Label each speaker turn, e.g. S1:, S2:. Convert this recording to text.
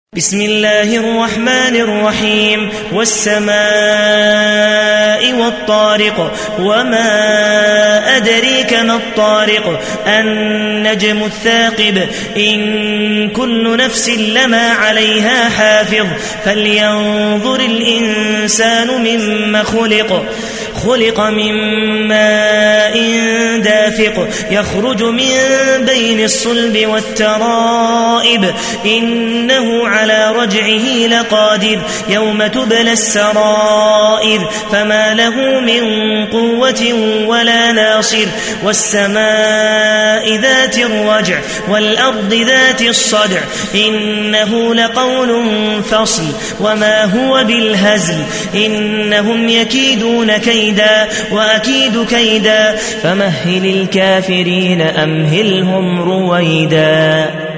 S1: بسم الله الرحمن الرحيم والسماء والطارق وما أدريك ما الطارق النجم الثاقب إن كل نفس لما عليها حافظ فلينظر الإنسان مما خلق من ماء دافق يخرج من بين الصلب والترائب إنه على رجعه لقادر يوم تبلى السرائر فما له من قوة ولا ناصر والسماء ذات الرجع والأرض ذات الصدع إنه لقول فصل وما هو بالهزل إنهم يكيدون كيدا وأكيد كيدا فمهل الكافرين أمهلهم رويدا.